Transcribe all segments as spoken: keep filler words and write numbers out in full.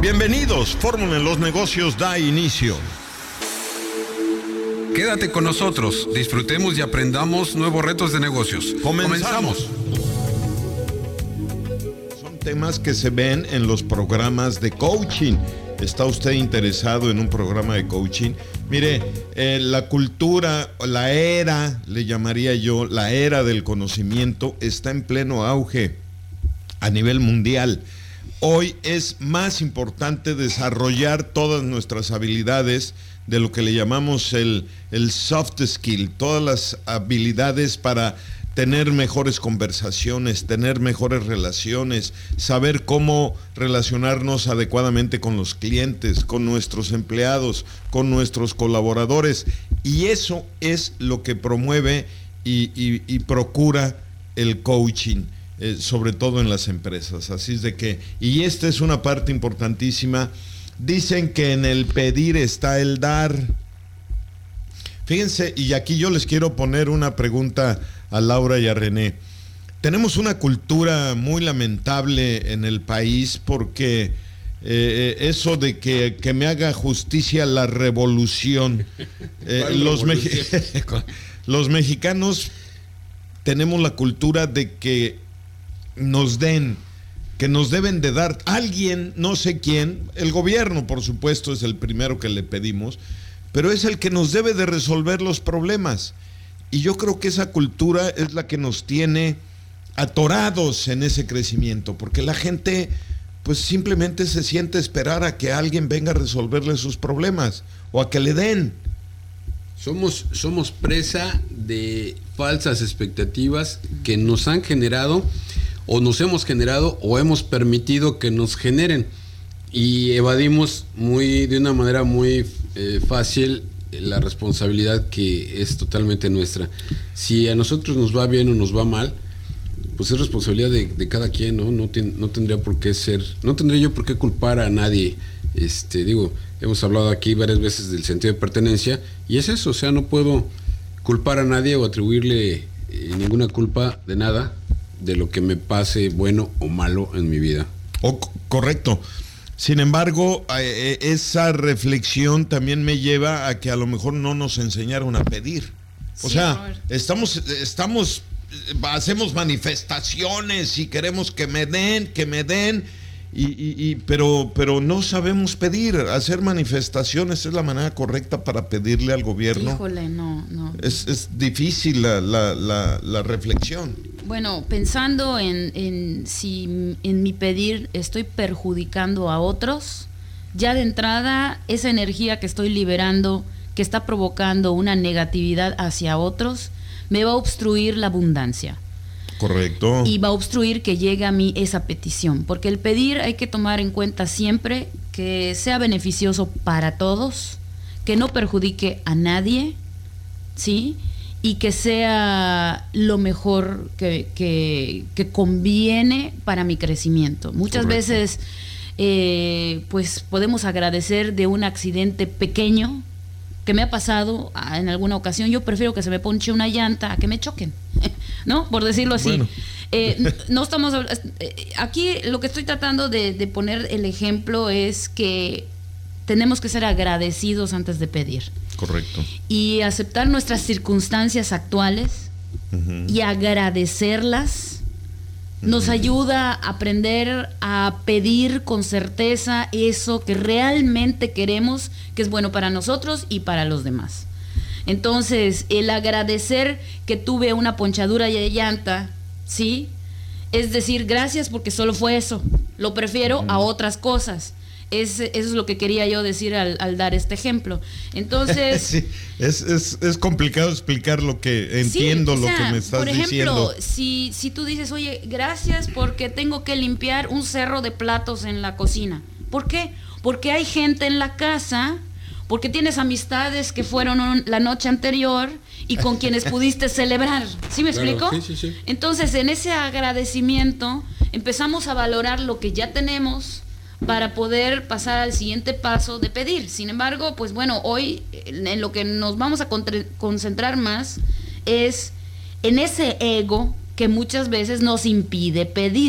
Bienvenidos, Fórmula en los Negocios da inicio. Quédate con nosotros, disfrutemos y aprendamos nuevos retos de negocios. Comenzamos. Son temas que se ven en los programas de coaching. ¿Está usted interesado en un programa de coaching? Mire, eh, la cultura, la era, le llamaría yo, la era del conocimiento está en pleno auge a nivel mundial. Hoy es más importante desarrollar todas nuestras habilidades de lo que le llamamos el, el soft skill, todas las habilidades para tener mejores conversaciones, tener mejores relaciones, saber cómo relacionarnos adecuadamente con los clientes, con nuestros empleados, con nuestros colaboradores. Y eso es lo que promueve y, y, y procura el coaching. Eh, sobre todo en las empresas, así es de que, y esta es una parte importantísima. Dicen que en el pedir está el dar. Fíjense, y aquí yo les quiero poner una pregunta a Laura y a René. Tenemos una cultura muy lamentable en el país porque eh, eso de que, que me haga justicia la revolución. Eh, los, revolución? Me- los mexicanos tenemos la cultura de que nos den, que nos deben de dar alguien, no sé quién, el gobierno por supuesto es el primero que le pedimos, pero es el que nos debe de resolver los problemas. Y yo creo que esa cultura es la que nos tiene atorados en ese crecimiento, porque la gente pues simplemente se siente esperar a que alguien venga a resolverle sus problemas o a que le den. Somos, somos presa de falsas expectativas que nos han generado o nos hemos generado o hemos permitido que nos generen, y evadimos muy de una manera muy eh, fácil la responsabilidad que es totalmente nuestra. Si a nosotros nos va bien o nos va mal, pues es responsabilidad de, de cada quien, ¿no? No, ten, no tendría por qué ser, no tendría yo por qué culpar a nadie. Este, digo, hemos hablado aquí varias veces del sentido de pertenencia, y es eso, o sea, no puedo culpar a nadie o atribuirle eh, ninguna culpa de nada de lo que me pase bueno o malo en mi vida. Oh, correcto. Sin embargo, eh, esa reflexión también me lleva a que a lo mejor no nos enseñaron a pedir. O Sí, sea, Robert. estamos, estamos, hacemos manifestaciones y queremos que me den, que me den, y, y, y, pero, pero no sabemos pedir. Hacer manifestaciones es la manera correcta para pedirle al gobierno. Híjole, no, no. Es, es difícil la, la, la, la reflexión. Bueno, pensando en, en si en mi pedir estoy perjudicando a otros, ya de entrada esa energía que estoy liberando, que está provocando una negatividad hacia otros, me va a obstruir la abundancia. Correcto. Y va a obstruir que llegue a mí esa petición, porque el pedir hay que tomar en cuenta siempre que sea beneficioso para todos, que no perjudique a nadie, ¿sí? Y que sea lo mejor que, que, que conviene para mi crecimiento. Muchas Correcto. veces eh, pues podemos agradecer de un accidente pequeño que me ha pasado en alguna ocasión. Yo prefiero que se me ponche una llanta a que me choquen, ¿no? Por decirlo así. Bueno. Eh, no estamos aquí, lo que estoy tratando de, de poner el ejemplo es que tenemos que ser agradecidos antes de pedir. Correcto. Y aceptar nuestras circunstancias actuales, uh-huh, y agradecerlas, uh-huh, nos ayuda a aprender a pedir con certeza eso que realmente queremos, que es bueno para nosotros y para los demás. Entonces, el agradecer que tuve una ponchadura de llanta, ¿sí? Es decir, gracias porque solo fue eso. Lo prefiero, uh-huh, a otras cosas. Es, eso es lo que quería yo decir al, al dar este ejemplo. Entonces... sí, es, es, es complicado explicar lo que entiendo, sí, o sea, lo que me estás por ejemplo, diciendo. Si, si tú dices, oye, gracias porque tengo que limpiar un cerro de platos en la cocina. ¿Por qué? Porque hay gente en la casa, porque tienes amistades que fueron un, la noche anterior y con quienes pudiste celebrar. ¿Sí me Claro, explico? sí, sí, sí. Entonces, en ese agradecimiento empezamos a valorar lo que ya tenemos para poder pasar al siguiente paso de pedir. Sin embargo, pues bueno, hoy en lo que nos vamos a concentrar más es en ese ego que muchas veces nos impide pedir.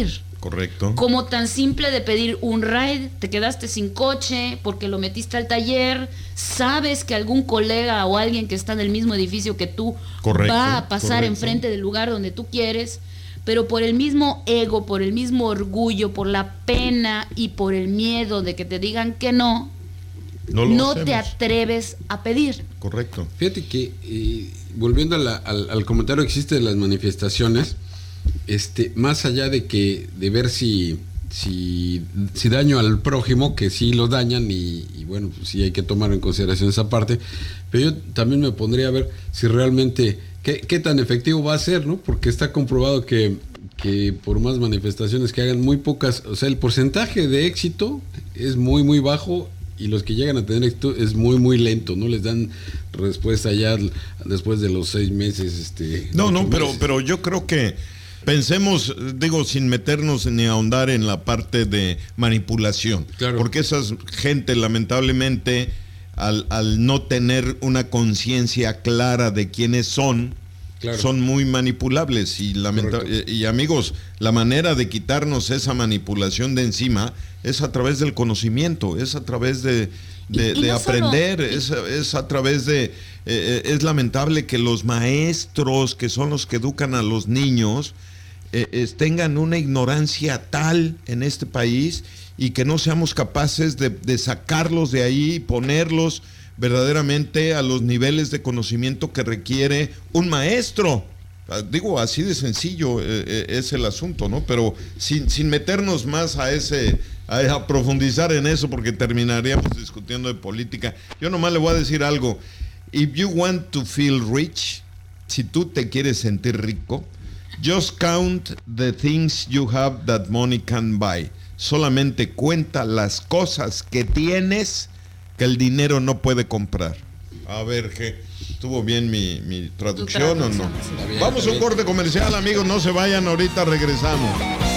Correcto. Como tan simple de pedir un ride, te quedaste sin coche porque lo metiste al taller, sabes que algún colega o alguien que está en el mismo edificio que tú correcto, va a pasar correcto. enfrente del lugar donde tú quieres, pero por el mismo ego, por el mismo orgullo, por la pena y por el miedo de que te digan que no, no, no te atreves a pedir. Correcto. Fíjate que, eh, volviendo a la, al, al comentario que existe de las manifestaciones, este, más allá de que de ver si, si, si daño al prójimo, que sí lo dañan y, y bueno, pues sí hay que tomar en consideración esa parte, pero yo también me pondría a ver si realmente, qué, qué tan efectivo va a ser, ¿no? Porque está comprobado que, que por más manifestaciones que hagan, muy pocas, o sea, el porcentaje de éxito es muy, muy bajo. Y los que llegan a tener éxito es muy, muy lento, no les dan respuesta ya después de los seis meses. Este, no, no, meses. pero, pero yo creo que pensemos, digo, sin meternos ni ahondar en la parte de manipulación. Claro. Porque esa gente, lamentablemente, al, al no tener una conciencia clara de quiénes son, claro, son muy manipulables. Y, lamenta- y, y amigos, la manera de quitarnos esa manipulación de encima es a través del conocimiento, es a través de, de, y, y de no aprender, solo, es, es a través de... Eh, es lamentable que los maestros, que son los que educan a los niños, eh, eh, tengan una ignorancia tal en este país y que no seamos capaces de, de sacarlos de ahí y ponerlos verdaderamente a los niveles de conocimiento que requiere un maestro. Digo, así de sencillo eh, es el asunto, ¿no? Pero sin, sin meternos más a ese, a, a profundizar en eso, porque terminaríamos discutiendo de política. Yo nomás le voy a decir algo. If you want to feel rich, si tú te quieres sentir rico, just count the things you have that money can buy. Solamente cuenta las cosas que tienes que el dinero no puede comprar. A ver, ¿qué? ¿Estuvo bien mi, mi traducción o no? Bien, Vamos a un corte comercial, amigos, no se vayan, ahorita regresamos.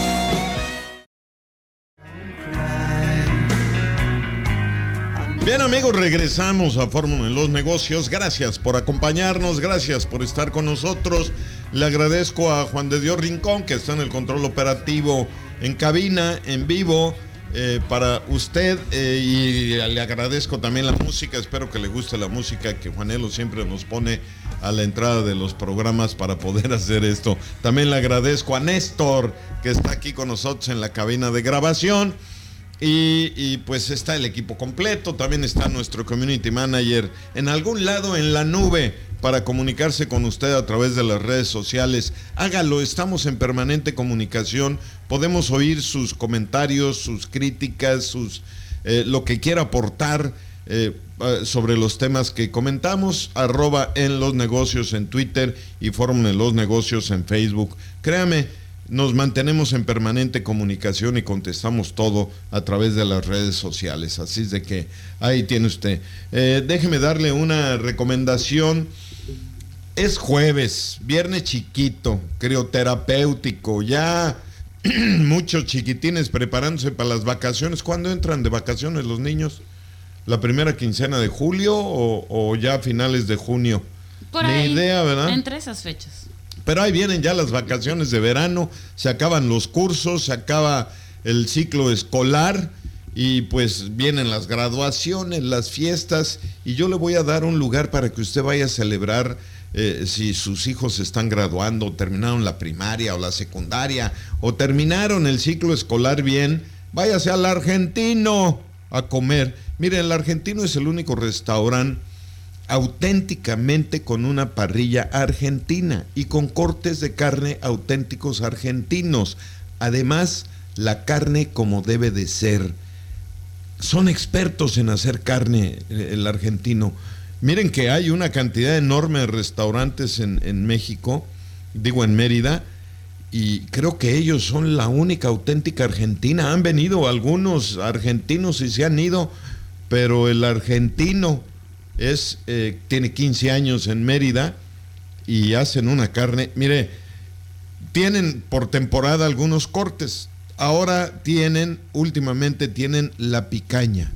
Bien, amigos, regresamos a Fórmula en los Negocios. Gracias por acompañarnos, gracias por estar con nosotros. Le agradezco a Juan de Dios Rincón, que está en el control operativo en cabina, en vivo, eh, para usted, eh, y le agradezco también la música. Espero que le guste la música que Juanelo siempre nos pone a la entrada de los programas para poder hacer esto. También le agradezco a Néstor, que está aquí con nosotros en la cabina de grabación. Y, y pues está el equipo completo, también está nuestro community manager en algún lado en la nube para comunicarse con usted a través de las redes sociales. Hágalo, estamos en permanente comunicación, podemos oír sus comentarios, sus críticas, sus eh, lo que quiera aportar eh, sobre los temas que comentamos. Arroba en los negocios en Twitter y Fórmula en los Negocios en Facebook. Créame, nos mantenemos en permanente comunicación y contestamos todo a través de las redes sociales. Así es de que ahí tiene usted. Eh, déjeme darle una recomendación. Es jueves, viernes chiquito, crioterapéutico. Ya muchos chiquitines preparándose para las vacaciones. ¿Cuándo entran de vacaciones los niños? ¿La primera quincena de julio o, o ya a finales de junio? Por Ni ahí, idea, ¿verdad? entre esas fechas. Pero ahí vienen ya las vacaciones de verano, se acaban los cursos, se acaba el ciclo escolar y pues vienen las graduaciones, las fiestas, y yo le voy a dar un lugar para que usted vaya a celebrar eh, si sus hijos están graduando, terminaron la primaria o la secundaria, o terminaron el ciclo escolar bien. Váyase al Argentino a comer. Miren, el Argentino es el único restaurante auténticamente con una parrilla argentina y con cortes de carne auténticos argentinos. Además, la carne como debe de ser. Son expertos en hacer carne, el argentino. Miren que hay una cantidad enorme de restaurantes en, en México, digo en Mérida, y creo que ellos son la única auténtica argentina. Han venido algunos argentinos y se han ido, pero el argentino es eh, tiene quince años en Mérida y hacen una carne. Mire, tienen por temporada algunos cortes. Ahora tienen, últimamente tienen la picaña.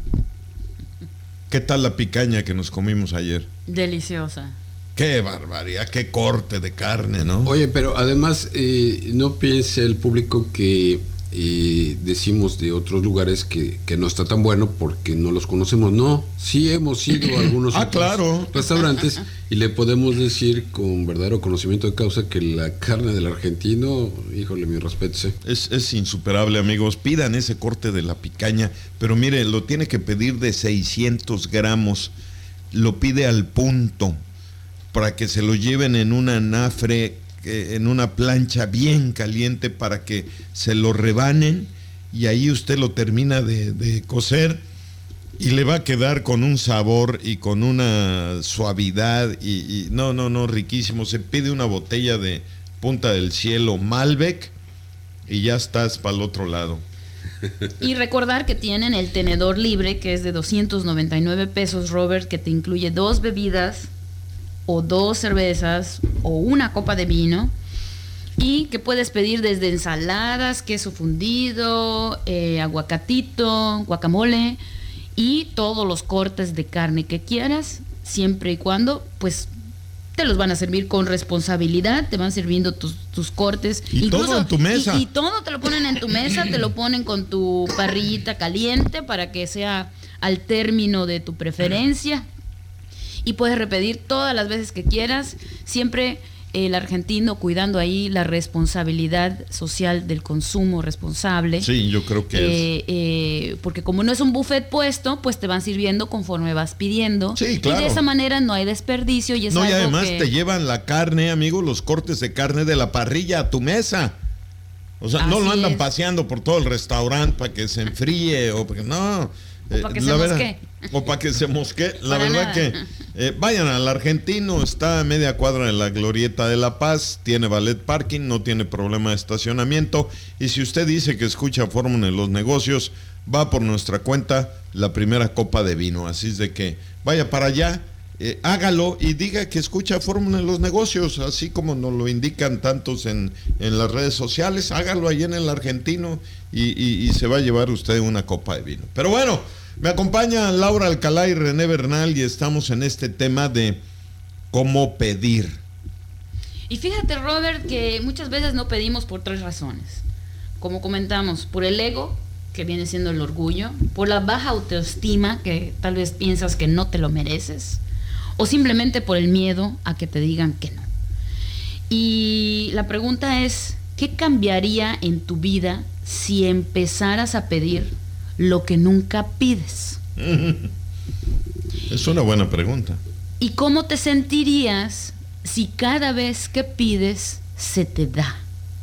¿Qué tal la picaña que nos comimos ayer? Deliciosa. Qué barbaridad, qué corte de carne, ¿no? Oye, pero además eh, no piense el público que y decimos de otros lugares que, que no está tan bueno porque no los conocemos. No, sí hemos ido a algunos ah, claro. restaurantes y le podemos decir con verdadero conocimiento de causa que la carne del argentino, híjole, mi respeto. ¿eh? Es, es insuperable, amigos. Pidan ese corte de la picaña, pero mire, lo tiene que pedir de seiscientos gramos. Lo pide al punto para que se lo lleven en una anafre, en una plancha bien caliente para que se lo rebanen y ahí usted lo termina de, de cocer y le va a quedar con un sabor y con una suavidad y, y no, no, no, riquísimo. Se pide una botella de Punta del Cielo Malbec y ya estás para el otro lado. Y recordar que tienen el tenedor libre, que es de doscientos noventa y nueve pesos, Robert, que te incluye dos bebidas o dos cervezas o una copa de vino y que puedes pedir desde ensaladas, queso fundido, eh, aguacatito, guacamole y todos los cortes de carne que quieras, siempre y cuando pues te los van a servir con responsabilidad, te van sirviendo tus, tus cortes. Y incluso, todo en tu mesa. Y, y todo te lo ponen en tu mesa, te lo ponen con tu parrillita caliente para que sea al término de tu preferencia. Y puedes repetir todas las veces que quieras, siempre el argentino cuidando ahí la responsabilidad social del consumo responsable. Sí, yo creo que eh, es. Eh, porque como no es un buffet puesto, pues te van sirviendo conforme vas pidiendo. Sí, claro. Y de esa manera no hay desperdicio. Y es no, algo y además que... te llevan la carne, amigo, los cortes de carne de la parrilla a tu mesa. O sea, Así no lo andan es. paseando por todo el restaurante para que se enfríe o porque no. O para que la se verdad, mosquee. O para que se mosquee. La Para verdad nada. que eh, vayan al Argentino, está a media cuadra en la Glorieta de La Paz, tiene valet parking, no tiene problema de estacionamiento. Y si usted dice que escucha Fórmula en los negocios, va por nuestra cuenta la primera copa de vino. Así es de que vaya para allá, eh, hágalo y diga que escucha Fórmula en los negocios, así como nos lo indican tantos en, en las redes sociales. Hágalo ahí en el Argentino y, y, y se va a llevar usted una copa de vino. Pero bueno, me acompañan Laura Alcalá y René Bernal y estamos en este tema de cómo pedir. Y fíjate, Robert, que muchas veces no pedimos por tres razones. Como comentamos, por el ego, que viene siendo el orgullo, por la baja autoestima, que tal vez piensas que no te lo mereces, o simplemente por el miedo a que te digan que no. Y la pregunta es, ¿qué cambiaría en tu vida si empezaras a pedir lo que nunca pides? Es una buena pregunta. ¿Y cómo te sentirías si cada vez que pides se te da?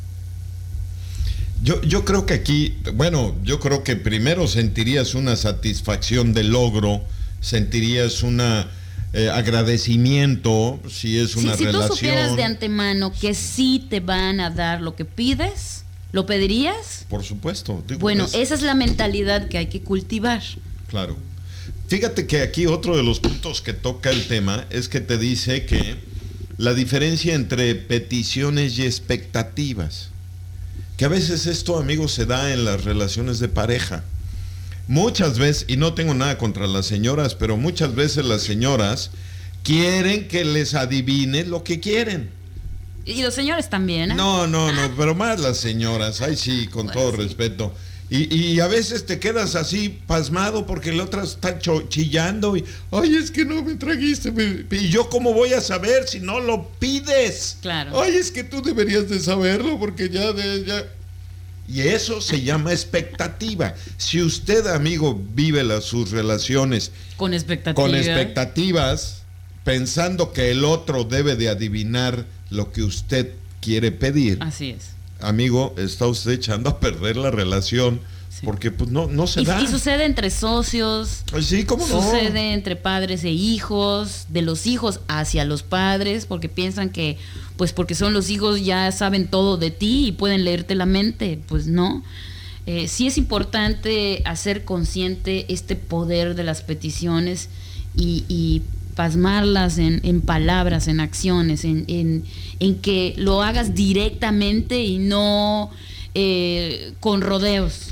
Yo, yo creo que aquí, bueno, yo creo que primero sentirías una satisfacción de logro, sentirías una eh, agradecimiento, si es una si, si relación. Si tú supieras de antemano que sí te van a dar lo que pides, ¿lo pedirías? Por supuesto. Digo, bueno, es, esa es la mentalidad que hay que cultivar. Claro. Fíjate que aquí otro de los puntos que toca el tema es que te dice que la diferencia entre peticiones y expectativas, que a veces esto, amigos, se da en las relaciones de pareja. Muchas veces, y no tengo nada contra las señoras, pero muchas veces las señoras quieren que les adivine lo que quieren. Y los señores también, ¿eh? No, no, no, pero más las señoras, ay sí, con Bueno, todo sí. respeto. Y, y a veces te quedas así pasmado porque la otra está cho- chillando y, ay, es que no me trajiste. me- Y yo, ¿cómo voy a saber si no lo pides? Claro. Ay, es que tú deberías de saberlo porque ya de ya. Y eso se llama expectativa. Si usted, amigo, vive las, sus relaciones Con expectativa. con expectativas, pensando que el otro debe de adivinar lo que usted quiere pedir, Así es. amigo, está usted echando a perder la relación, Sí. porque pues no, no se Y, da. y sucede entre socios, Ay, sí, ¿cómo no? sucede entre padres e hijos, de los hijos hacia los padres, porque piensan que, pues porque son los hijos ya saben todo de ti y pueden leerte la mente. Pues no. Eh, sí es importante hacer consciente este poder de las peticiones y, y plasmarlas en, en palabras, en acciones, en, en, en que lo hagas directamente y no eh, con rodeos.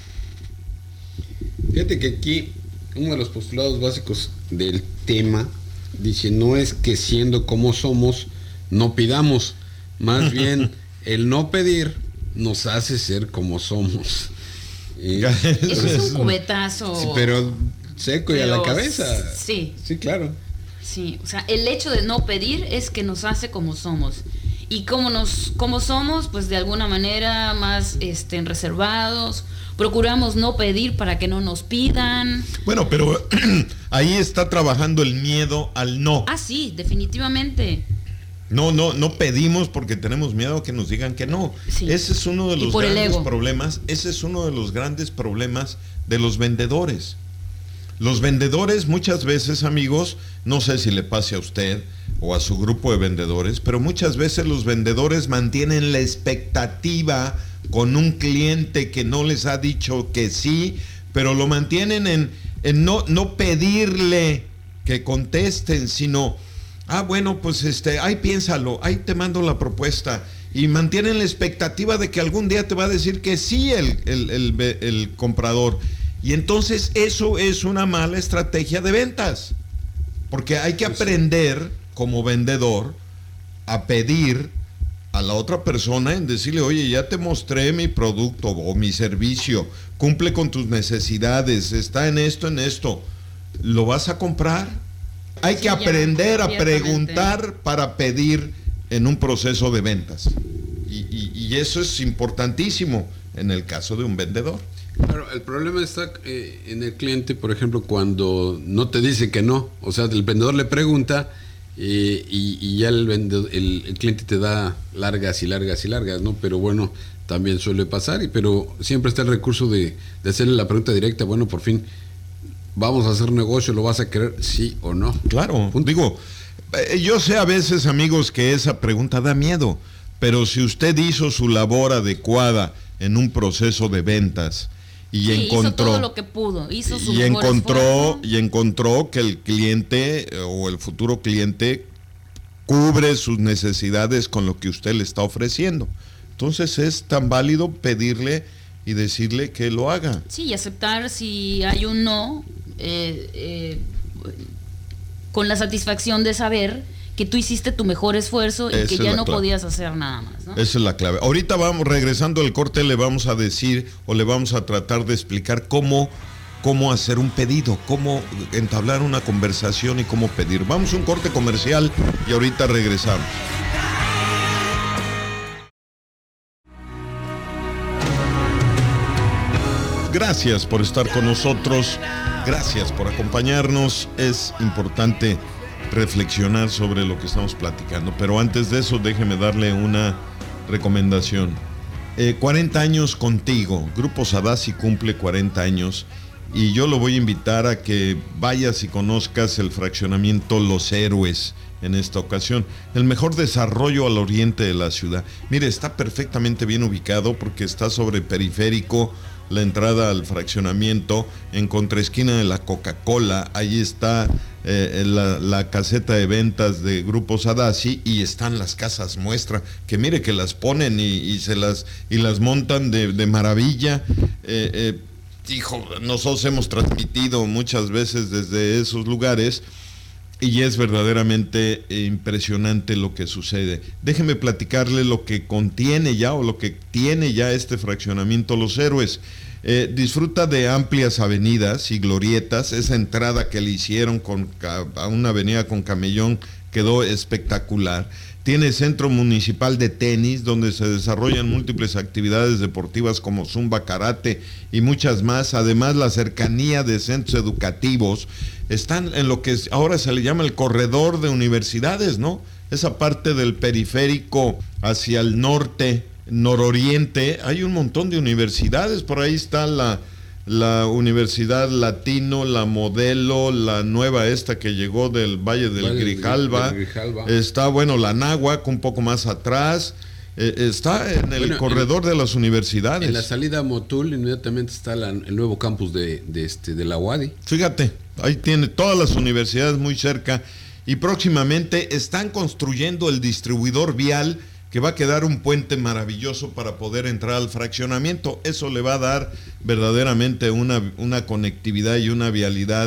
Fíjate que aquí uno de los postulados básicos del tema dice, no es que siendo como somos no pidamos, más bien el no pedir nos hace ser como somos. Eh, Eso es un cubetazo. Sí, pero seco pero, y a la cabeza. Sí. Sí, claro. Sí, o sea, el hecho de no pedir es que nos hace como somos. Y como nos, como somos, pues de alguna manera más este, reservados. Procuramos no pedir para que no nos pidan. Bueno, pero ahí está trabajando el miedo al no. Ah, sí, definitivamente. No, no, no pedimos porque tenemos miedo a que nos digan que no. Sí. Ese es uno de los grandes problemas. Ese es uno de los grandes problemas de los vendedores. Los vendedores muchas veces, amigos, no sé si le pase a usted o a su grupo de vendedores, pero muchas veces los vendedores mantienen la expectativa con un cliente que no les ha dicho que sí, pero lo mantienen en, en no, no pedirle que contesten, sino, ah, bueno, pues este, ahí piénsalo, ahí te mando la propuesta, y mantienen la expectativa de que algún día te va a decir que sí el, el, el, el comprador. Y entonces eso es una mala estrategia de ventas, porque hay que aprender como vendedor a pedir a la otra persona en decirle, oye, ya te mostré mi producto o mi servicio, cumple con tus necesidades, está en esto, en esto, ¿lo vas a comprar? Hay sí, que aprender a preguntar para pedir en un proceso de ventas. Y, y, y eso es importantísimo en el caso de un vendedor. Claro, el problema está eh, en el cliente, por ejemplo, cuando no te dice que no. O sea, el vendedor le pregunta eh, y, y ya el, vendedor, el, el cliente te da largas y largas y largas, ¿no? Pero bueno, también suele pasar, y, pero siempre está el recurso de, de hacerle la pregunta directa. Bueno, por fin, ¿vamos a hacer negocio? ¿Lo vas a querer? ¿Sí o no? Claro, punto. Digo, eh, yo sé a veces, amigos, que esa pregunta da miedo, pero si usted hizo su labor adecuada en un proceso de ventas, y sí, encontró hizo todo lo que pudo, hizo su y mejor encontró esfuerzo. y encontró que el cliente o el futuro cliente cubre sus necesidades con lo que usted le está ofreciendo. Entonces es tan válido pedirle y decirle que lo haga. Sí, y aceptar si hay un no, eh, eh, con la satisfacción de saber que tú hiciste tu mejor esfuerzo y Esa que ya no clave. podías hacer nada más, ¿no? Esa es la clave. Ahorita vamos, regresando al corte, le vamos a decir o le vamos a tratar de explicar cómo, cómo hacer un pedido, cómo entablar una conversación y cómo pedir. Vamos a un corte comercial y ahorita regresamos. Gracias por estar con nosotros, gracias por acompañarnos. Es importante reflexionar sobre lo que estamos platicando, pero antes de eso déjeme darle una recomendación. eh, cuarenta años contigo, Grupo Sadassi cumple cuarenta años y yo lo voy a invitar a que vayas y conozcas el fraccionamiento Los Héroes en esta ocasión, el mejor desarrollo al oriente de la ciudad. Mire, está perfectamente bien ubicado porque está sobre Periférico, la entrada al fraccionamiento, en contraesquina de la Coca-Cola, ahí está eh, la, la caseta de ventas de Grupo Sadassi y están las casas muestra, que mire que las ponen y, y se las y las montan de, de maravilla. Eh, eh, hijo, nosotros hemos transmitido muchas veces desde esos lugares y es verdaderamente impresionante lo que sucede. Déjeme platicarle lo que contiene ya o lo que tiene ya este fraccionamiento Los Héroes. Eh, disfruta de amplias avenidas y glorietas. Esa entrada que le hicieron con, a una avenida con camellón quedó espectacular. Tiene centro municipal de tenis donde se desarrollan múltiples actividades deportivas como zumba, karate y muchas más. Además, la cercanía de centros educativos. Están en lo que ahora se le llama el corredor de universidades, ¿no? Esa parte del periférico hacia el norte, nororiente, hay un montón de universidades. Por ahí está la, la Universidad Latino, la Modelo, la nueva esta que llegó del Valle del Valle Grijalva. Del Grijalva. Está, bueno, la Náhuac un poco más atrás. Eh, está en el bueno, corredor en, de las universidades. En la salida a Motul inmediatamente está la, el nuevo campus de, de, este, de la U A D I. Fíjate, ahí tiene todas las universidades muy cerca y próximamente están construyendo el distribuidor vial que va a quedar un puente maravilloso para poder entrar al fraccionamiento. Eso le va a dar verdaderamente una, una conectividad y una vialidad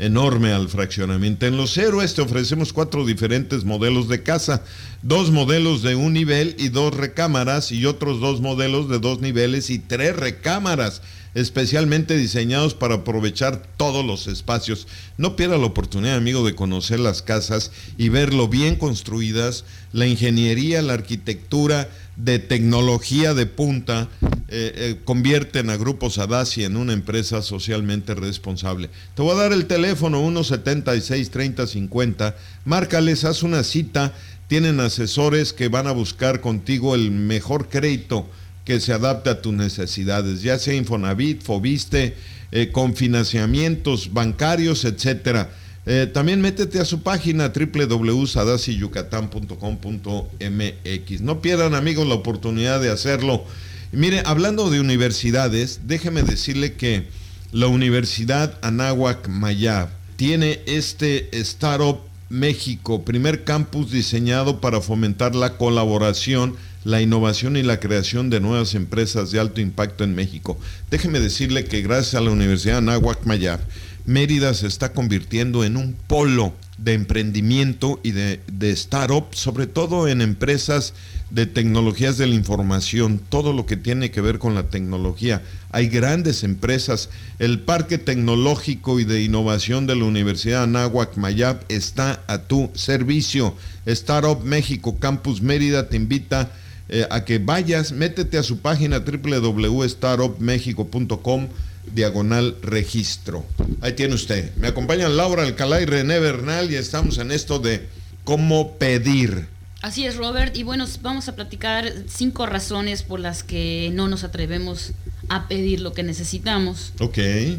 enorme al fraccionamiento. En Los Héroes te ofrecemos cuatro diferentes modelos de casa, dos modelos de un nivel y dos recámaras y otros dos modelos de dos niveles y tres recámaras, especialmente diseñados para aprovechar todos los espacios. No pierda la oportunidad, amigo, de conocer las casas y ver lo bien construidas, la ingeniería, la arquitectura de tecnología de punta, eh, eh, convierten a Grupo Sadasi en una empresa socialmente responsable. Te voy a dar el teléfono uno setenta y seis, treinta, cincuenta, márcales, haz una cita, tienen asesores que van a buscar contigo el mejor crédito que se adapte a tus necesidades, ya sea Infonavit, Fobiste, eh, con financiamientos bancarios, etcétera. Eh, también métete a su página doble u doble u doble u punto sadasi yucatán punto com punto m x. No pierdan, amigos, la oportunidad de hacerlo. Y mire, hablando de universidades, déjeme decirle que la Universidad Anáhuac Mayab tiene este Startup México, primer campus diseñado para fomentar la colaboración, la innovación y la creación de nuevas empresas de alto impacto en México. Déjeme decirle que gracias a la Universidad Anáhuac Mayab, Mérida se está convirtiendo en un polo de emprendimiento y de, de startup, sobre todo en empresas de tecnologías de la información, todo lo que tiene que ver con la tecnología. Hay grandes empresas. El Parque Tecnológico y de Innovación de la Universidad Anáhuac Mayab está a tu servicio. Startup México Campus Mérida te invita eh, a que vayas, métete a su página doble u doble u doble u punto startup mexico punto com diagonal registro. Ahí tiene usted. Me acompañan Laura Alcalá y René Bernal y estamos en esto de cómo pedir. Así es, Robert, y bueno, vamos a platicar cinco razones por las que no nos atrevemos a pedir lo que necesitamos. Ok.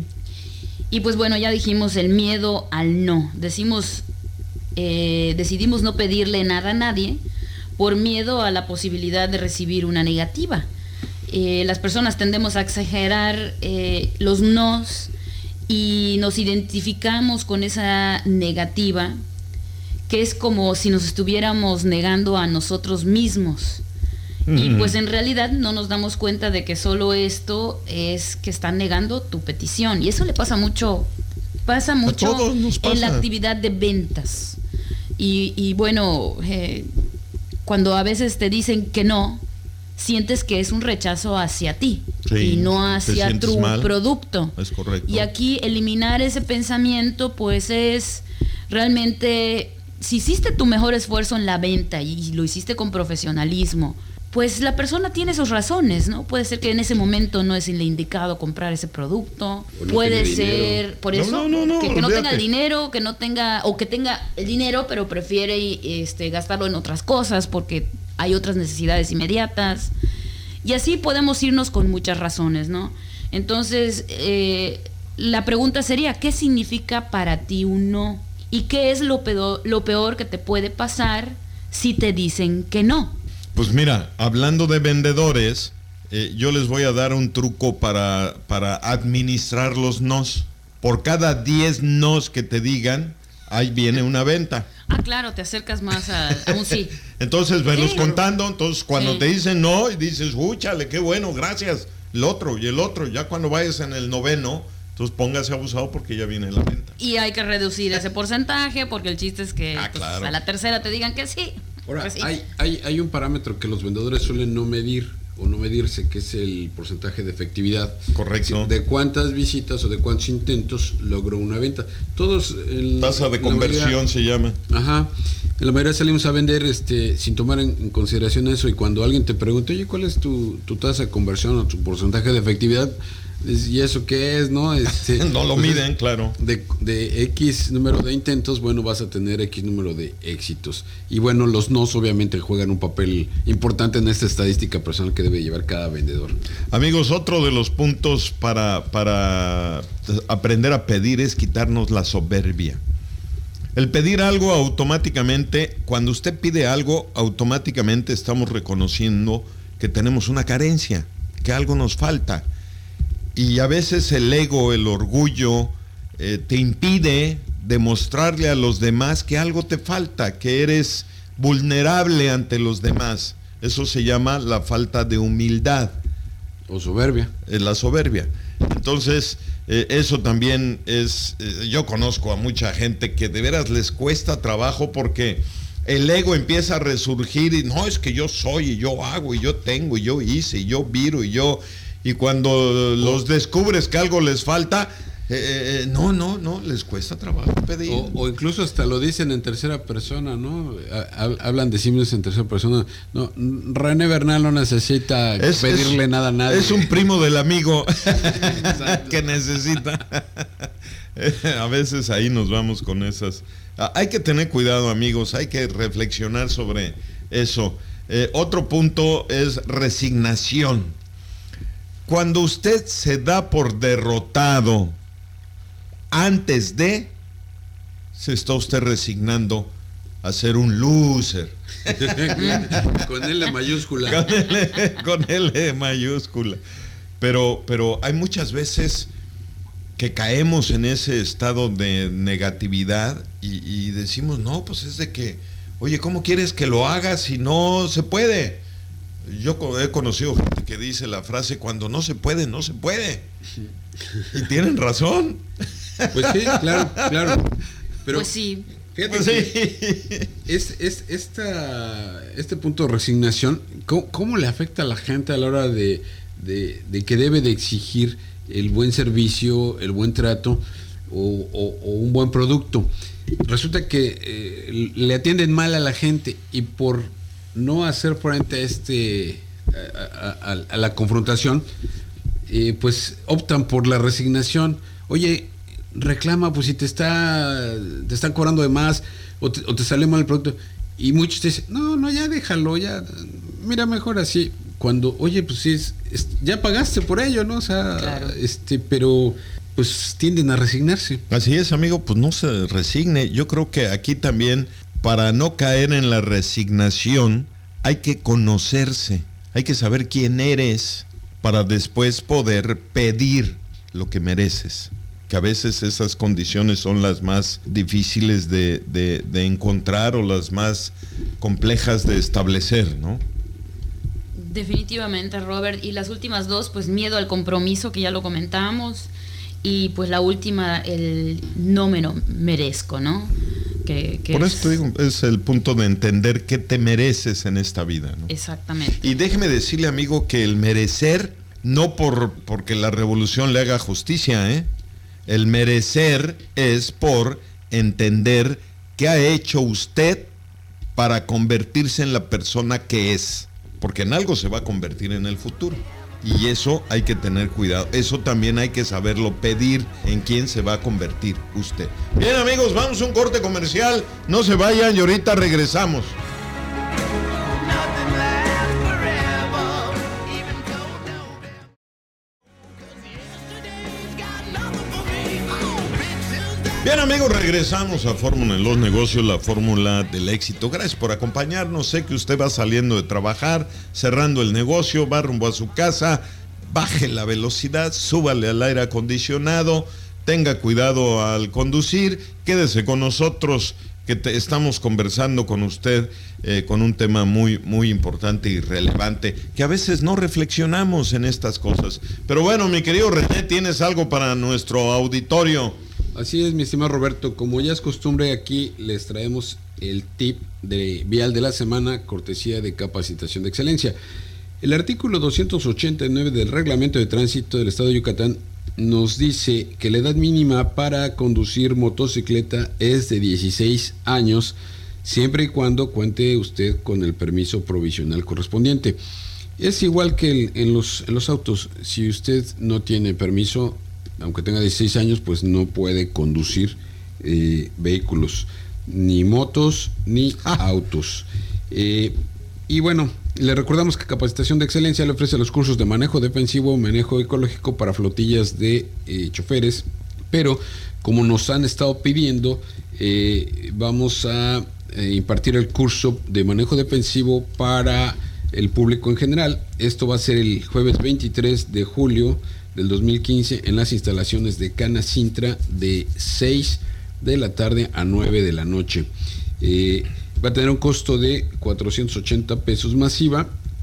Y pues bueno, ya dijimos el miedo al no. Decimos, eh, decidimos no pedirle nada a nadie por miedo a la posibilidad de recibir una negativa. Eh, las personas tendemos a exagerar eh, los nos y nos identificamos con esa negativa, que es como si nos estuviéramos negando a nosotros mismos. Mm. Y pues en realidad no nos damos cuenta de que solo esto es que están negando tu petición. Y eso le pasa mucho, pasa mucho pasa. en la actividad de ventas. Y, y bueno, eh, cuando a veces te dicen que no, sientes que es un rechazo hacia ti, sí, y no hacia tu mal. producto. Es correcto. Y aquí eliminar ese pensamiento, pues es realmente, si hiciste tu mejor esfuerzo en la venta y lo hiciste con profesionalismo, pues la persona tiene sus razones, ¿no? Puede ser que en ese momento no es el indicado comprar ese producto, no puede ser, dinero. por eso, no, no, no, no, que, que no tenga el dinero, que no tenga, o que tenga el dinero, pero prefiere este, gastarlo en otras cosas porque hay otras necesidades inmediatas. Y así podemos irnos con muchas razones, ¿no? Entonces, eh, la pregunta sería, ¿qué significa para ti un no? ¿Y qué es lo peor, lo peor que te puede pasar si te dicen que no? Pues mira, hablando de vendedores, eh, yo les voy a dar un truco para, para administrar los nos. Por cada diez nos que te digan, ahí viene una venta. Ah, claro, te acercas más a, a un sí. Entonces, venlos sí. contando. Entonces, cuando sí. te dicen no, y dices, úchale, qué bueno, gracias. El otro y el otro. Ya cuando vayas en el noveno, entonces póngase abusado porque ya viene la venta. Y hay que reducir ese porcentaje porque el chiste es que ah, pues, claro. a la tercera te digan que sí. Ahora, pues sí. hay, hay, hay un parámetro que los vendedores suelen no medir o no medirse, que es el porcentaje de efectividad. Correcto. De cuántas visitas o de cuántos intentos logró una venta. Todos... El, Tasa de conversión mayoría, se llama. Ajá. En la mayoría salimos a vender este, sin tomar en, en consideración eso, y cuando alguien te pregunta, oye, ¿cuál es tu, tu tasa de conversión o tu porcentaje de efectividad? ¿Y eso qué es, no? Este, no lo miden, pues, claro. De, de X número de intentos, bueno, vas a tener X número de éxitos. Y bueno, los nos obviamente juegan un papel importante en esta estadística personal que debe llevar cada vendedor. Amigos, otro de los puntos para, para aprender a pedir es quitarnos la soberbia. El pedir algo automáticamente, cuando usted pide algo, automáticamente estamos reconociendo que tenemos una carencia, que algo nos falta. Y a veces el ego, el orgullo, eh, te impide demostrarle a los demás que algo te falta, que eres vulnerable ante los demás. Eso se llama la falta de humildad. O soberbia. Es la soberbia. Entonces, eh, eso también es, eh, yo conozco a mucha gente que de veras les cuesta trabajo porque el ego empieza a resurgir y no, es que yo soy y yo hago y yo tengo y yo hice y yo viro y yo, y cuando los descubres que algo les falta, eh, eh, no, no, no, les cuesta trabajo pedir. O, o incluso hasta lo dicen en tercera persona, ¿no? Hablan de símiles en tercera persona. No, René Bernal no necesita es, pedirle es, nada a nadie. Es un primo del amigo que necesita. A veces ahí nos vamos con esas. Hay que tener cuidado, amigos, hay que reflexionar sobre eso. Eh, otro punto es resignación. Cuando usted se da por derrotado antes de, se está usted resignando a ser un loser. Con L mayúscula. Con L, con L mayúscula. Pero, pero hay muchas veces que caemos en ese estado de negatividad y, y decimos, no, pues es de que, oye, ¿cómo quieres que lo hagas si no se puede? Yo he conocido gente que dice la frase, cuando no se puede, no se puede. Y tienen razón. Pues sí, claro, claro. Pero pues sí. Fíjate pues sí. Es, es, esta, este punto de resignación, ¿cómo, cómo le afecta a la gente a la hora de, de, de que debe de exigir el buen servicio, el buen trato o, o, o un buen producto? Resulta que eh, le atienden mal a la gente y por no hacer frente a este a, a, a la confrontación, eh, pues optan por la resignación. Oye, reclama, pues si te está te están cobrando de más o te, o te sale mal el producto, y muchos te dicen, no, no, ya déjalo, ya, mira, mejor así. Cuando, oye, pues sí, es, es, ya pagaste por ello, ¿no? O sea, claro. este, pero pues tienden a resignarse. Así es, amigo, pues no se resigne. Yo creo que aquí también, para no caer en la resignación, hay que conocerse, hay que saber quién eres para después poder pedir lo que mereces. Que a veces esas condiciones son las más difíciles de, de, de encontrar o las más complejas de establecer, ¿no? Definitivamente, Robert. Y las últimas dos, pues miedo al compromiso, que ya lo comentábamos. Y pues la última, el no me lo merezco, ¿no? Que, que Por es... eso te digo, es el punto de entender qué te mereces en esta vida, ¿no? Exactamente. Y déjeme decirle, amigo, que el merecer, no por porque la revolución le haga justicia, ¿eh? El merecer es por entender qué ha hecho usted para convertirse en la persona que es. Porque en algo se va a convertir en el futuro. Y eso hay que tener cuidado. Eso también hay que saberlo pedir, en quién se va a convertir usted. Bien, amigos, vamos a un corte comercial. No se vayan y ahorita regresamos. Bien, amigos, regresamos a Fórmula en los Negocios, la fórmula del éxito. Gracias por acompañarnos. Sé que usted va saliendo de trabajar, cerrando el negocio, va rumbo a su casa. Baje la velocidad, súbale al aire acondicionado, tenga cuidado al conducir, quédese con nosotros, que te, estamos conversando con usted eh, con un tema muy, muy importante y relevante, que a veces no reflexionamos en estas cosas. Pero bueno, mi querido René, ¿tienes algo para nuestro auditorio? Así es, mi estimado Roberto, como ya es costumbre, aquí les traemos el tip de vial de la semana, cortesía de Capacitación de Excelencia. El artículo doscientos ochenta y nueve del Reglamento de Tránsito del Estado de Yucatán nos dice que la edad mínima para conducir motocicleta es de dieciséis años, siempre y cuando cuente usted con el permiso provisional correspondiente. Es igual que en los, en los autos, si usted no tiene permiso, aunque tenga dieciséis años, pues no puede conducir eh, vehículos, ni motos, ni ah. autos. Eh, y bueno, le recordamos que Capacitación de Excelencia le ofrece los cursos de manejo defensivo, manejo ecológico para flotillas de eh, choferes, pero como nos han estado pidiendo, eh, vamos a eh, impartir el curso de manejo defensivo para el público en general. Esto va a ser el jueves veintitrés de julio del dos mil quince en las instalaciones de Cana Sintra, de seis de la tarde a nueve de la noche. Eh, va a tener un costo de cuatrocientos ochenta pesos masiva,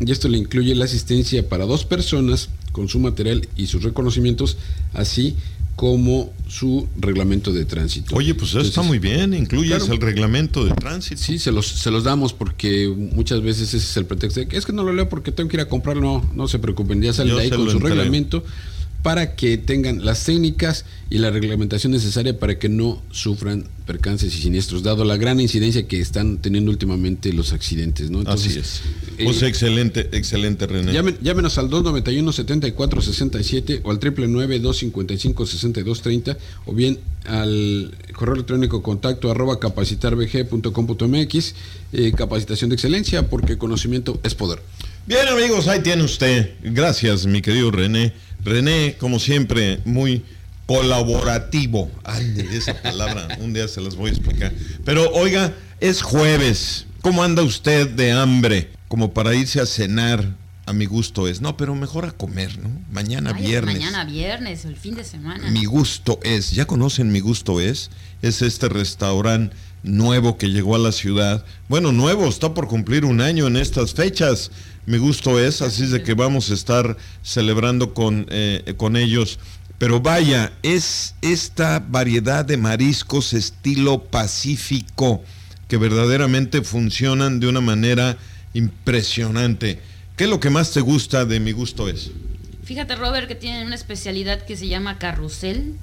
y esto le incluye la asistencia para dos personas con su material y sus reconocimientos, así como su reglamento de tránsito. Oye, pues eso Entonces, está muy bien, incluyes claro, el reglamento de tránsito. Sí, se los, se los damos porque muchas veces ese es el pretexto de que es que no lo leo porque tengo que ir a comprarlo. No, no se preocupen, ya salen de ahí con su entrego. reglamento para que tengan las técnicas y la reglamentación necesaria para que no sufran percances y siniestros, dado la gran incidencia que están teniendo últimamente los accidentes, ¿no? Entonces, así es. Eh, pues excelente, excelente, René. Llamen, llámenos al dos noventa y uno, setenta y cuatro, sesenta y siete o al nueve nueve nueve, dos cincuenta y cinco, sesenta y dos treinta o bien al correo electrónico contacto arroba capacitarbg punto com punto mx. Eh, capacitación de excelencia, porque conocimiento es poder. Bien, amigos, ahí tiene usted. Gracias, mi querido René. René, como siempre, muy colaborativo. Ay, de esa palabra, un día se las voy a explicar. Pero, oiga, es jueves. ¿Cómo anda usted de hambre? Como para irse a cenar, a mi gusto es. No, pero mejor a comer, ¿no? Mañana Ay, viernes. Mañana viernes, el fin de semana. Mi gusto es. ¿Ya conocen Mi Gusto Es? Es este restaurante nuevo que llegó a la ciudad. Bueno, nuevo, está por cumplir un año en estas fechas. Mi Gusto Es, así es de que vamos a estar celebrando con, eh, con ellos. Pero vaya, es esta variedad de mariscos estilo Pacífico que verdaderamente funcionan de una manera impresionante. ¿Qué es lo que más te gusta de Mi Gusto Es? Fíjate, Robert, que tienen una especialidad que se llama carrusel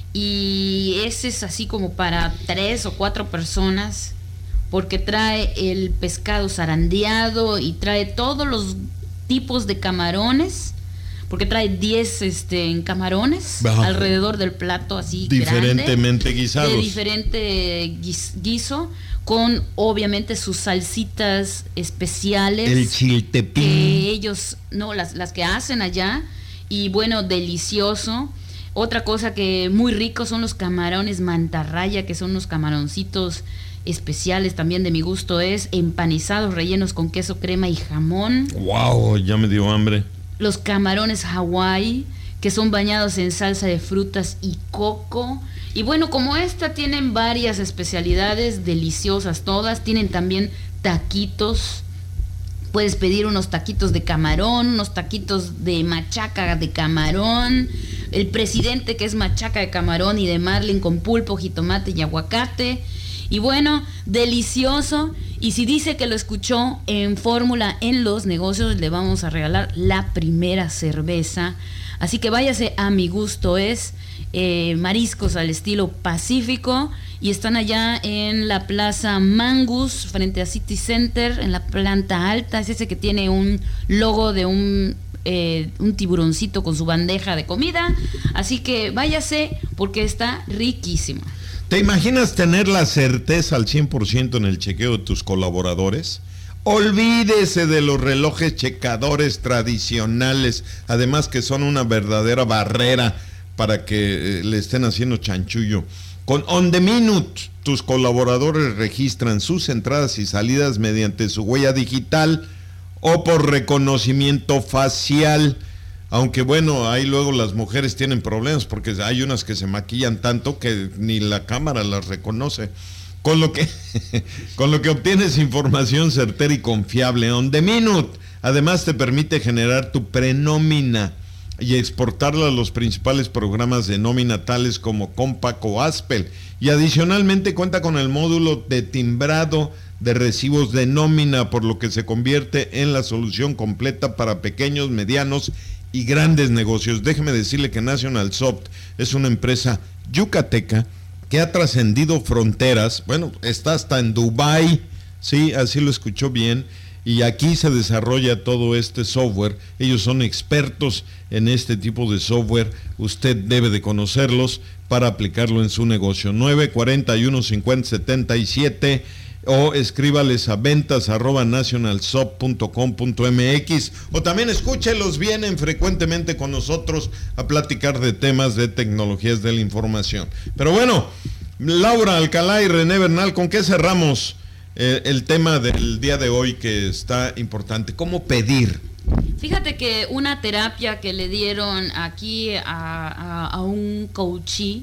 y ese es así como para tres o cuatro personas, porque trae el pescado zarandeado y trae todos los tipos de camarones, porque trae diez este, camarones Bajo. alrededor del plato así diferentemente grande, guisados. De diferente guis, guiso, con obviamente sus salsitas especiales. El chiltepín. Que ellos, no, las, las que hacen allá, y bueno, delicioso. Otra cosa que muy rico son los camarones mantarraya, que son unos camaroncitos especiales también de Mi Gusto Es, empanizados, rellenos con queso, crema y jamón. Wow, ya me dio hambre. Los camarones Hawái, que son bañados en salsa de frutas y coco. Y bueno, como esta tienen varias especialidades deliciosas todas, tienen también taquitos. Puedes pedir unos taquitos de camarón, unos taquitos de machaca de camarón, el presidente que es machaca de camarón y de marlin con pulpo, jitomate y aguacate. Y bueno, delicioso. Y si dice que lo escuchó en Fórmula en los Negocios, le vamos a regalar la primera cerveza. Así que váyase a Mi Gusto Es, eh, mariscos al estilo Pacífico. Y están allá en la Plaza Mangus, frente a City Center, en la planta alta. Es ese que tiene un logo de un, eh, un tiburoncito con su bandeja de comida. Así que váyase porque está riquísimo. ¿Te imaginas tener la certeza al cien por ciento en el chequeo de tus colaboradores? Olvídese de los relojes checadores tradicionales, además que son una verdadera barrera para que eh, le estén haciendo chanchullo. Con On The Minute, tus colaboradores registran sus entradas y salidas mediante su huella digital o por reconocimiento facial. Aunque bueno, ahí luego las mujeres tienen problemas porque hay unas que se maquillan tanto que ni la cámara las reconoce. Con lo que, con lo que obtienes información certera y confiable. On The Minute, además te permite generar tu prenómina y exportarla a los principales programas de nómina tales como Compaq o Aspel. Y adicionalmente cuenta con el módulo de timbrado de recibos de nómina, por lo que se convierte en la solución completa para pequeños, medianos y grandes negocios. Déjeme decirle que National Soft es una empresa yucateca que ha trascendido fronteras. Bueno, está hasta en Dubái, sí, así lo escuchó bien. Y aquí se desarrolla todo este software. Ellos son expertos en este tipo de software. Usted debe de conocerlos para aplicarlo en su negocio. nueve cuarenta y uno, cincuenta, setenta y siete o escríbales a ventas arroba nationalsoft punto com punto mx o también escúchelos, vienen frecuentemente con nosotros a platicar de temas de tecnologías de la información. Pero bueno, Laura Alcalá y René Bernal, ¿con qué cerramos eh, el tema del día de hoy que está importante? ¿Cómo pedir? Fíjate que una terapia que le dieron aquí a, a, a un coachee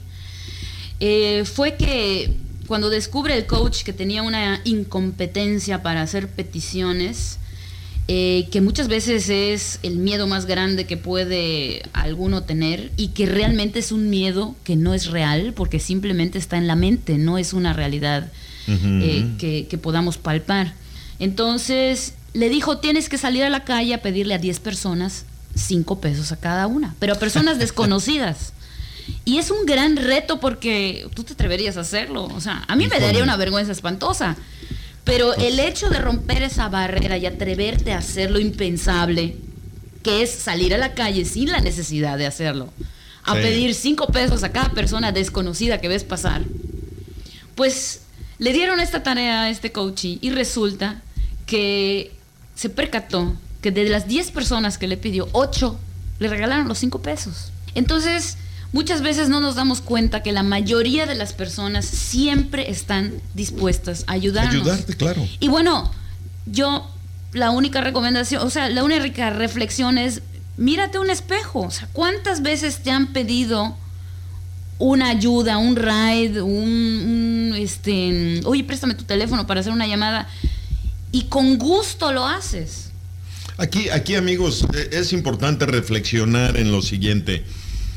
eh, fue que cuando descubre el coach que tenía una incompetencia para hacer peticiones, eh, que muchas veces es el miedo más grande que puede alguno tener y que realmente es un miedo que no es real porque simplemente está en la mente, no es una realidad uh-huh. eh, que, que podamos palpar. Entonces le dijo, tienes que salir a la calle a pedirle a diez personas cinco pesos a cada una, pero a personas desconocidas. Y es un gran reto porque tú te atreverías a hacerlo. O sea, a mí me daría una vergüenza espantosa. Pero el hecho de romper esa barrera y atreverte a hacer lo impensable, que es salir a la calle sin la necesidad de hacerlo, a sí. pedir cinco pesos a cada persona desconocida que ves pasar, pues le dieron esta tarea a este coach y resulta que se percató que de las diez personas que le pidió, ocho le regalaron los cinco pesos. Entonces, muchas veces no nos damos cuenta que la mayoría de las personas siempre están dispuestas a ayudarnos. Ayudarte, claro. Y bueno, yo la única recomendación, o sea, la única reflexión es, mírate un espejo. O sea, ¿cuántas veces te han pedido una ayuda, un ride, un, un este, oye, préstame tu teléfono para hacer una llamada? Y con gusto lo haces. Aquí, aquí, amigos, es importante reflexionar en lo siguiente.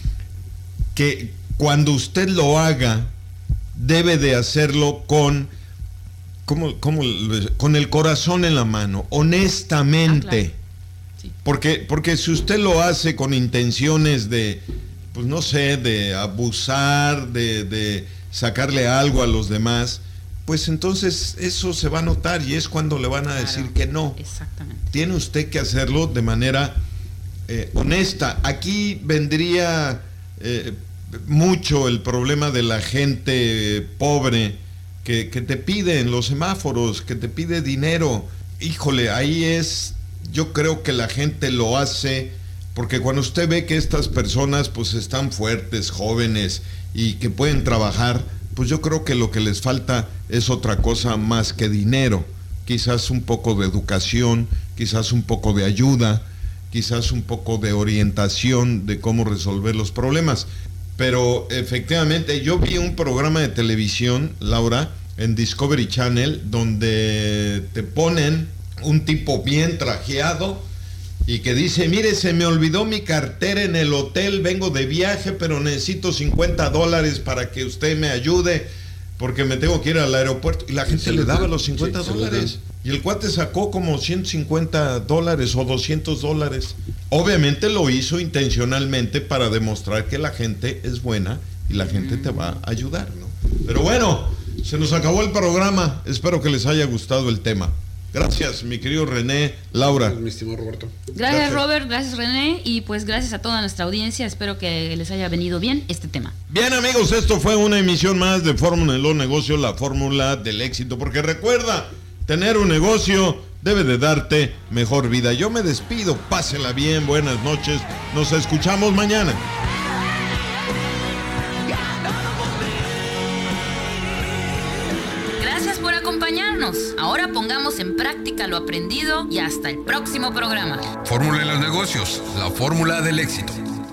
Que cuando usted lo haga, debe de hacerlo con, ¿cómo, cómo, con el corazón en la mano, honestamente. Ah, claro. Sí. Porque, porque si usted lo hace con intenciones de, pues no sé, de abusar, de, de sacarle algo a los demás, pues entonces eso se va a notar y es cuando le van a decir claro, que no. Exactamente. Tiene usted que hacerlo de manera eh, honesta. Aquí vendría eh, mucho el problema de la gente pobre que, que te pide en los semáforos, que te pide dinero. Híjole, ahí es, yo creo que la gente lo hace porque cuando usted ve que estas personas pues están fuertes, jóvenes y que pueden trabajar, pues yo creo que lo que les falta es otra cosa más que dinero. Quizás un poco de educación, quizás un poco de ayuda, quizás un poco de orientación de cómo resolver los problemas. Pero efectivamente, yo vi un programa de televisión, Laura, en Discovery Channel, donde te ponen un tipo bien trajeado y que dice, mire, se me olvidó mi cartera en el hotel, vengo de viaje, pero necesito cincuenta dólares para que usted me ayude, porque me tengo que ir al aeropuerto. Y la gente sí, le daba los cincuenta sí, dólares. Y el cuate sacó como ciento cincuenta dólares o doscientos dólares. Obviamente lo hizo intencionalmente para demostrar que la gente es buena y la gente te va a ayudar, ¿no? Pero bueno, se nos acabó el programa. Espero que les haya gustado el tema. Gracias, mi querido René, Laura. Gracias, mi estimado Roberto. Gracias, gracias, Robert, gracias, René, y pues gracias a toda nuestra audiencia. Espero que les haya venido bien este tema. Bien, amigos, esto fue una emisión más de Fórmula en los Negocios, la fórmula del éxito. Porque recuerda, tener un negocio debe de darte mejor vida. Yo me despido, pásela bien, buenas noches, nos escuchamos mañana. Ahora pongamos en práctica lo aprendido y hasta el próximo programa. Fórmula en los negocios, la fórmula del éxito.